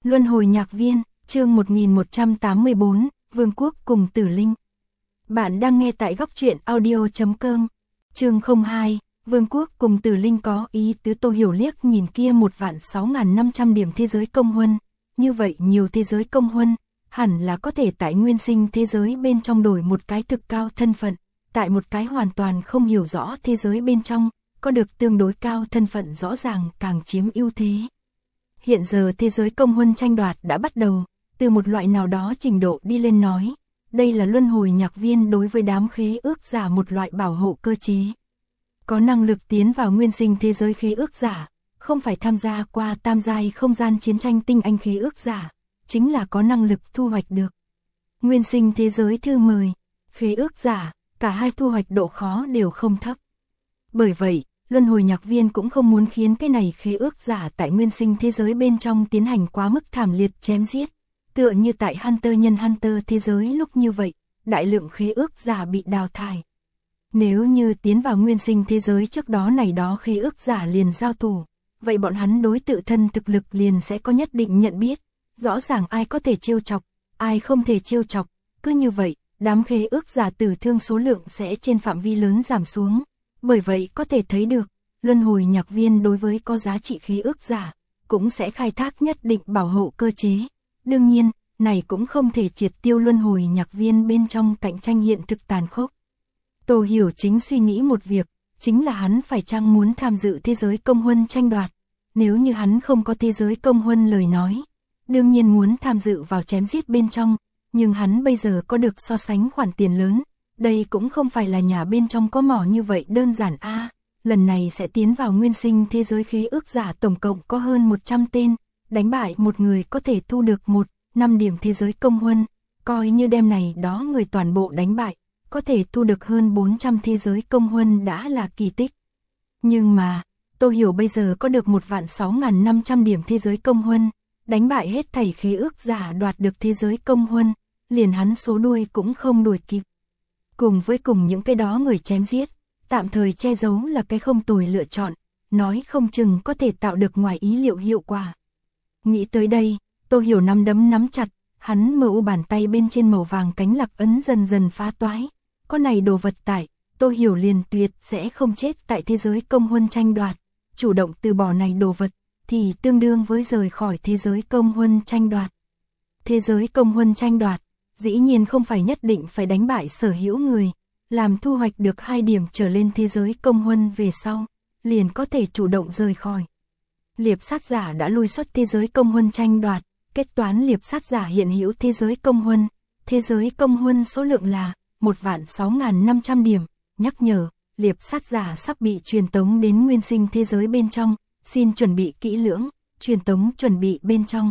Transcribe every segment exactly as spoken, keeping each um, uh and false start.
Luân hồi nhạc viên, chương một nghìn một trăm tám mươi bốn, Vương quốc cùng Tử Linh. Bạn đang nghe tại góc truyện audio chấm com. Chương không hai, Vương quốc cùng Tử Linh có ý tứ. Tô Hiểu liếc nhìn kia một vạn sáu nghìn năm trăm điểm thế giới công huân, như vậy nhiều thế giới công huân, hẳn là có thể tại nguyên sinh thế giới bên trong đổi một cái thực cao thân phận, tại một cái hoàn toàn không hiểu rõ thế giới bên trong, có được tương đối cao thân phận rõ ràng càng chiếm ưu thế. Hiện giờ thế giới công huân tranh đoạt đã bắt đầu, từ một loại nào đó trình độ đi lên nói, đây là luân hồi nhạc viên đối với đám khế ước giả một loại bảo hộ cơ chế. Có năng lực tiến vào nguyên sinh thế giới khế ước giả, không phải tham gia qua tam giai không gian chiến tranh tinh anh khế ước giả, chính là có năng lực thu hoạch được nguyên sinh thế giới thư mời, khế ước giả, cả hai thu hoạch độ khó đều không thấp. Bởi vậy, luân hồi nhạc viên cũng không muốn khiến cái này khế ước giả tại nguyên sinh thế giới bên trong tiến hành quá mức thảm liệt chém giết, tựa như tại Hunter nhân Hunter thế giới lúc như vậy, đại lượng khế ước giả bị đào thải. Nếu như tiến vào nguyên sinh thế giới trước đó này đó khế ước giả liền giao thủ, vậy bọn hắn đối tự thân thực lực liền sẽ có nhất định nhận biết, rõ ràng ai có thể trêu chọc, ai không thể trêu chọc, cứ như vậy, đám khế ước giả tử thương số lượng sẽ trên phạm vi lớn giảm xuống. Bởi vậy có thể thấy được, luân hồi nhạc viên đối với có giá trị khế ước giả, cũng sẽ khai thác nhất định bảo hộ cơ chế. Đương nhiên, này cũng không thể triệt tiêu luân hồi nhạc viên bên trong cạnh tranh hiện thực tàn khốc. Tô Hiểu chính suy nghĩ một việc, chính là hắn phải chăng muốn tham dự thế giới công huân tranh đoạt. Nếu như hắn không có thế giới công huân lời nói, đương nhiên muốn tham dự vào chém giết bên trong, nhưng hắn bây giờ có được so sánh khoản tiền lớn. Đây cũng không phải là nhà bên trong có mỏ như vậy đơn giản a. À, lần này sẽ tiến vào nguyên sinh thế giới khế ước giả tổng cộng có hơn một trăm tên, đánh bại một người có thể thu được một, năm điểm thế giới công huân, coi như đêm này đó người toàn bộ đánh bại, có thể thu được hơn bốn trăm thế giới công huân đã là kỳ tích. Nhưng mà, Tô Hiểu bây giờ có được một vạn sáu nghìn năm trăm điểm thế giới công huân, đánh bại hết thảy khế ước giả đoạt được thế giới công huân, liền hắn số đuôi cũng không đuổi kịp. Cùng với cùng những cái đó người chém giết, tạm thời che giấu là cái không tồi lựa chọn, nói không chừng có thể tạo được ngoài ý liệu hiệu quả. Nghĩ tới đây, Tô Hiểu nắm đấm nắm chặt, hắn mờ u bàn tay bên trên màu vàng cánh lạc ấn dần dần phá toái. Có này đồ vật tại, Tô Hiểu liền tuyệt sẽ không chết tại thế giới công huân tranh đoạt, chủ động từ bỏ này đồ vật, thì tương đương với rời khỏi thế giới công huân tranh đoạt. Thế giới công huân tranh đoạt, dĩ nhiên không phải nhất định phải đánh bại sở hữu người, làm thu hoạch được hai điểm trở lên thế giới công huân về sau, liền có thể chủ động rời khỏi. Liệp sát giả đã lui xuất thế giới công huân tranh đoạt, kết toán liệp sát giả hiện hữu thế giới công huân, thế giới công huân số lượng là một vạn sáu nghìn năm trăm điểm, nhắc nhở, liệp sát giả sắp bị truyền tống đến nguyên sinh thế giới bên trong, xin chuẩn bị kỹ lưỡng, truyền tống chuẩn bị bên trong.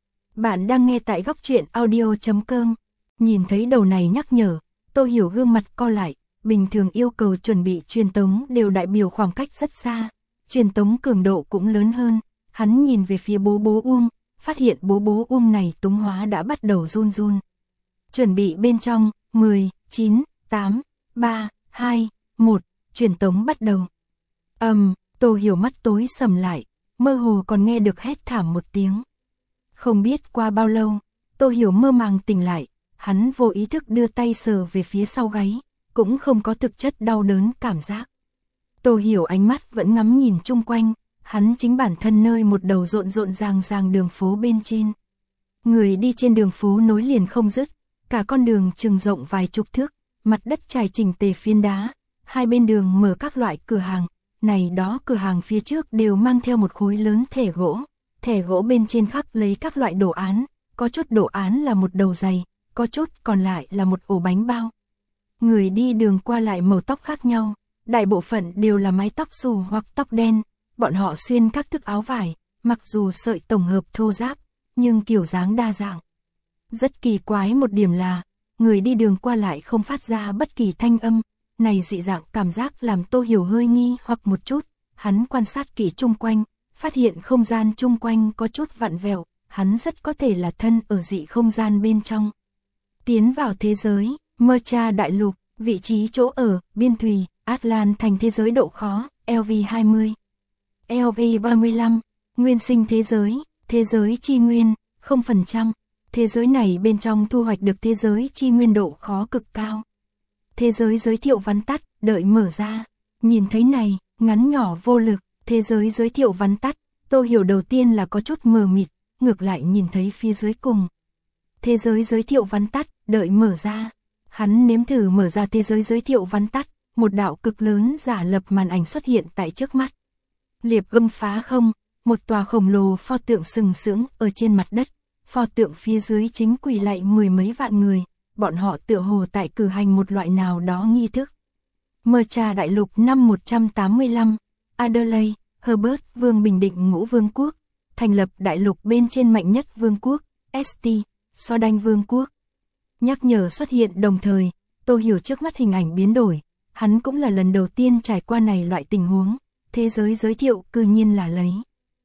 Bạn đang nghe tại góc truyện audio chấm com. Nhìn thấy đầu này nhắc nhở, Tô Hiểu gương mặt co lại, bình thường yêu cầu chuẩn bị truyền tống đều đại biểu khoảng cách rất xa, truyền tống cường độ cũng lớn hơn, hắn nhìn về phía bố bố Uông, phát hiện bố bố Uông này túng hóa đã bắt đầu run run. Chuẩn bị bên trong, mười, chín, tám, ba, hai, một, truyền tống bắt đầu. Ầm, um, Tô Hiểu mắt tối sầm lại, mơ hồ còn nghe được hét thảm một tiếng. Không biết qua bao lâu, Tô Hiểu mơ màng tỉnh lại. Hắn vô ý thức đưa tay sờ về phía sau gáy, cũng không có thực chất đau đớn cảm giác. Tô Hiểu ánh mắt vẫn ngắm nhìn chung quanh, hắn chính bản thân nơi một đầu rộn rộn ràng ràng đường phố bên trên. Người đi trên đường phố nối liền không dứt, cả con đường chừng rộng vài chục thước, mặt đất trải chỉnh tề phiến đá, hai bên đường mở các loại cửa hàng, này đó cửa hàng phía trước đều mang theo một khối lớn thẻ gỗ, thẻ gỗ bên trên khắc lấy các loại đồ án, có chút đồ án là một đầu giày, có chút còn lại là một ổ bánh bao. Người đi đường qua lại màu tóc khác nhau, đại bộ phận đều là mái tóc xù hoặc tóc đen, bọn họ xuyên các thức áo vải, mặc dù sợi tổng hợp thô ráp, nhưng kiểu dáng đa dạng. Rất kỳ quái một điểm là, người đi đường qua lại không phát ra bất kỳ thanh âm, này dị dạng cảm giác làm Tô Hiểu hơi nghi hoặc một chút, hắn quan sát kỹ chung quanh, phát hiện không gian chung quanh có chút vặn vẹo, hắn rất có thể là thân ở dị không gian bên trong. Tiến vào thế giới, Mơ Cha Đại Lục, vị trí chỗ ở, Biên Thùy, Atlan thành thế giới độ khó, L V hai mươi. L V ba mươi lăm, Nguyên sinh thế giới, thế giới chi nguyên, không phần trăm. Thế giới này bên trong thu hoạch được thế giới chi nguyên độ khó cực cao. Thế giới giới thiệu vắn tắt, đợi mở ra. Nhìn thấy này, ngắn nhỏ vô lực, thế giới giới thiệu vắn tắt, Tô Hiểu đầu tiên là có chút mờ mịt, ngược lại nhìn thấy phía dưới cùng. Thế giới giới thiệu vắn tắt, đợi mở ra. Hắn nếm thử mở ra thế giới giới thiệu vắn tắt, một đạo cực lớn giả lập màn ảnh xuất hiện tại trước mắt. Liệp gâm phá không, một tòa khổng lồ pho tượng sừng sững ở trên mặt đất. Pho tượng phía dưới chính quỳ lạy mười mấy vạn người, bọn họ tựa hồ tại cử hành một loại nào đó nghi thức. Mơ Trà Đại Lục năm một trăm tám mươi lăm, Adelaide, Herbert Vương Bình Định Ngũ Vương quốc, thành lập đại lục bên trên mạnh nhất vương quốc, ét tê, so đanh vương quốc. Nhắc nhở xuất hiện đồng thời, Tô Hiểu trước mắt hình ảnh biến đổi, hắn cũng là lần đầu tiên trải qua này loại tình huống, thế giới giới thiệu cư nhiên là lấy.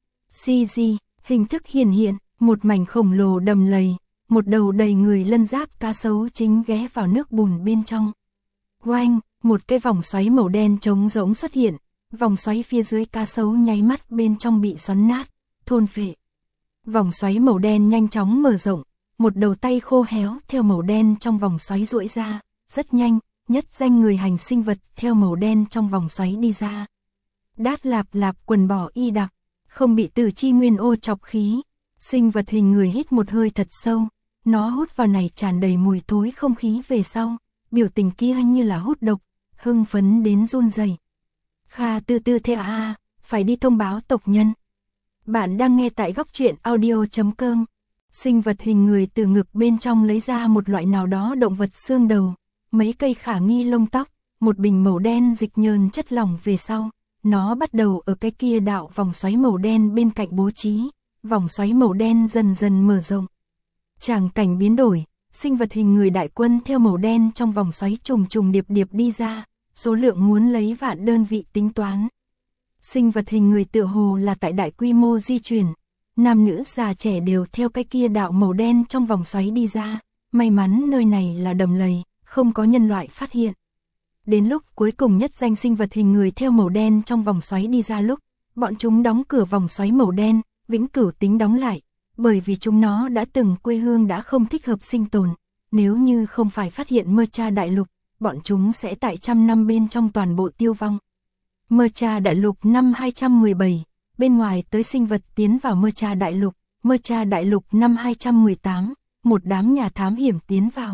xê giê, hình thức hiển hiện, một mảnh khổng lồ đầm lầy, một đầu đầy người lân giáp cá sấu chính ghé vào nước bùn bên trong. Oanh, một cái vòng xoáy màu đen trống rỗng xuất hiện, vòng xoáy phía dưới cá sấu nháy mắt bên trong bị xoắn nát, thôn phệ. Vòng xoáy màu đen nhanh chóng mở rộng, một đầu tay khô héo theo màu đen trong vòng xoáy duỗi ra, rất nhanh, nhất danh người hành sinh vật theo màu đen trong vòng xoáy đi ra. Đát lạp lạp quần bò y đặc, không bị tử chi nguyên ô chọc khí, sinh vật hình người hít một hơi thật sâu, nó hút vào này tràn đầy mùi thối không khí về sau, biểu tình kia như là hút độc, hưng phấn đến run rẩy. Kha tư tư thế à, phải đi thông báo tộc nhân. Bạn đang nghe tại góc truyện audio chấm com. Sinh vật hình người từ ngực bên trong lấy ra một loại nào đó động vật xương đầu, mấy cây khả nghi lông tóc, một bình màu đen dịch nhờn chất lỏng về sau. Nó bắt đầu ở cái kia đạo vòng xoáy màu đen bên cạnh bố trí, vòng xoáy màu đen dần dần mở rộng. Tràng cảnh biến đổi, sinh vật hình người đại quân theo màu đen trong vòng xoáy trùng trùng điệp điệp đi ra, số lượng muốn lấy vạn đơn vị tính toán. Sinh vật hình người tựa hồ là tại đại quy mô di chuyển, nam nữ già trẻ đều theo cái kia đạo màu đen trong vòng xoáy đi ra, may mắn nơi này là đầm lầy, không có nhân loại phát hiện. Đến lúc cuối cùng nhất danh sinh vật hình người theo màu đen trong vòng xoáy đi ra lúc, bọn chúng đóng cửa vòng xoáy màu đen, vĩnh cửu tính đóng lại, bởi vì chúng nó đã từng quê hương đã không thích hợp sinh tồn, nếu như không phải phát hiện Mơ Trà Đại Lục, bọn chúng sẽ tại trăm năm bên trong toàn bộ tiêu vong. Mơ Trà Đại Lục năm hai trăm mười bảy, bên ngoài tới sinh vật tiến vào Mơ Trà Đại Lục, Mơ Trà Đại Lục năm hai trăm mười tám, một đám nhà thám hiểm tiến vào.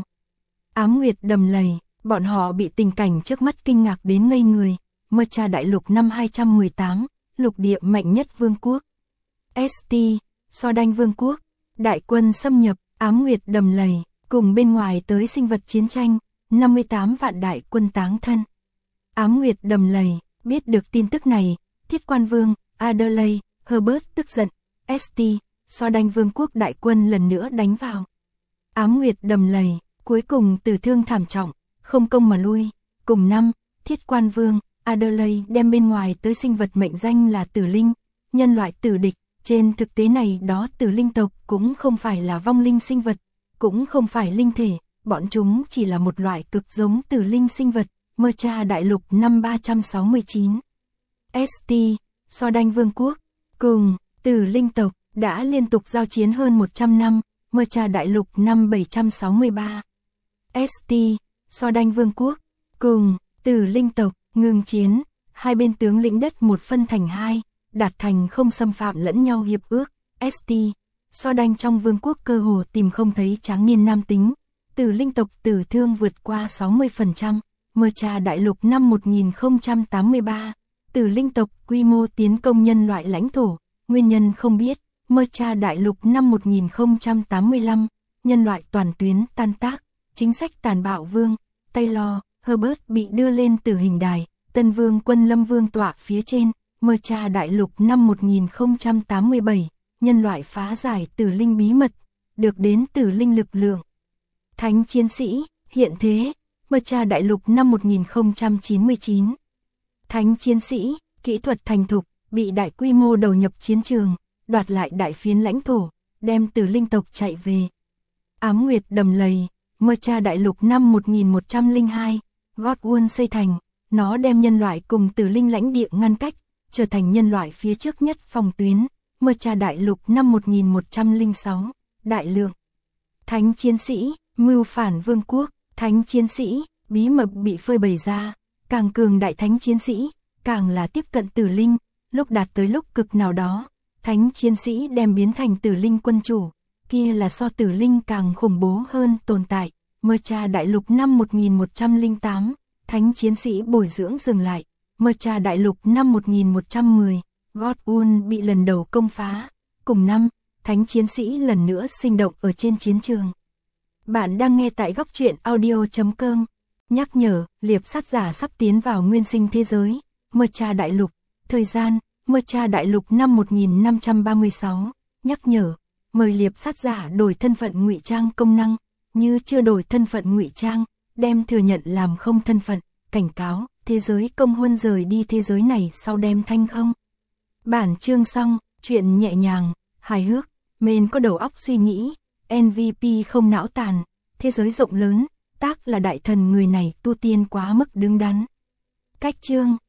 Ám Nguyệt đầm lầy, bọn họ bị tình cảnh trước mắt kinh ngạc đến ngây người. Mơ Trà Đại Lục năm hai trăm mười tám, lục địa mạnh nhất vương quốc. ét tê, so đanh vương quốc, đại quân xâm nhập, Ám Nguyệt đầm lầy, cùng bên ngoài tới sinh vật chiến tranh, năm mươi tám vạn đại quân táng thân. Ám Nguyệt đầm lầy, biết được tin tức này, Thiết Quan Vương, Adelaide, Herbert tức giận, ét tê, so đanh vương quốc đại quân lần nữa đánh vào. Ám Nguyệt đầm lầy, cuối cùng tử thương thảm trọng, không công mà lui. Cùng năm, Thiết Quan Vương, Adelaide đem bên ngoài tới sinh vật mệnh danh là tử linh, nhân loại tử địch. Trên thực tế này đó tử linh tộc cũng không phải là vong linh sinh vật, cũng không phải linh thể, bọn chúng chỉ là một loại cực giống tử linh sinh vật. Mơ Trà Đại Lục năm ba trăm sáu mươi chín. ét tê, so đanh vương quốc, cùng tử linh tộc đã liên tục giao chiến hơn một trăm năm. Mơ Trà Đại Lục năm bảy trăm sáu mươi ba. ét tê, so đanh vương quốc, cùng tử linh tộc ngừng chiến, hai bên tướng lĩnh đất một phân thành hai, đạt thành không xâm phạm lẫn nhau hiệp ước. ét tê, so đanh trong vương quốc cơ hồ tìm không thấy tráng niên nam tính, tử linh tộc tử thương vượt qua sáu mươi phần trăm. Mơ Trà Đại Lục năm một nghìn không trăm tám mươi ba, tử linh tộc quy mô tiến công nhân loại lãnh thổ, nguyên nhân không biết. Mơ Trà Đại Lục năm một nghìn không trăm tám mươi lăm, nhân loại toàn tuyến tan tác, chính sách tàn bạo vương, Taylor, Herbert bị đưa lên tử hình đài, Tân Vương quân Lâm Vương tọa phía trên. Mơ Trà Đại Lục năm một nghìn không trăm tám mươi bảy, nhân loại phá giải tử linh bí mật, được đến tử linh lực lượng. Thánh chiến sĩ, hiện thế. Mơ Trà Đại Lục năm một nghìn không trăm chín mươi chín. Thánh chiến sĩ, kỹ thuật thành thục, bị đại quy mô đầu nhập chiến trường, đoạt lại đại phiến lãnh thổ, đem tử linh tộc chạy về. Ám Nguyệt đầm lầy, Mơ Trà Đại Lục năm một nghìn một trăm lẻ hai, Godwin xây thành, nó đem nhân loại cùng tử linh lãnh địa ngăn cách, trở thành nhân loại phía trước nhất phòng tuyến. Mơ Trà Đại Lục năm một nghìn một trăm lẻ sáu, đại lượng. Thánh chiến sĩ, mưu phản vương quốc, thánh chiến sĩ, bí mật bị phơi bày ra, càng cường đại thánh chiến sĩ, càng là tiếp cận tử linh, lúc đạt tới lúc cực nào đó, thánh chiến sĩ đem biến thành tử linh quân chủ, kia là so tử linh càng khủng bố hơn tồn tại. Mơ Cha Đại Lục năm một nghìn một trăm lẻ tám, thánh chiến sĩ bồi dưỡng dừng lại. Mơ Cha Đại Lục năm một nghìn một trăm mười, Godwin bị lần đầu công phá. Cùng năm, thánh chiến sĩ lần nữa sinh động ở trên chiến trường. Bạn đang nghe tại góc truyện audio chấm com. Nhắc nhở, liệp sát giả sắp tiến vào nguyên sinh thế giới. Mơ Cha Đại Lục, thời gian, Mơ Cha Đại Lục năm một nghìn năm trăm ba mươi sáu. Nhắc nhở, mời liệp sát giả đổi thân phận ngụy trang công năng. Như chưa đổi thân phận ngụy trang, đem thừa nhận làm không thân phận. Cảnh cáo, thế giới công huân rời đi thế giới này sau đem thanh không. Bản chương xong, chuyện nhẹ nhàng, hài hước, mền có đầu óc suy nghĩ, em vê pê không não tàn, thế giới rộng lớn, tác là đại thần người này tu tiên quá mức đứng đắn. Cách chương,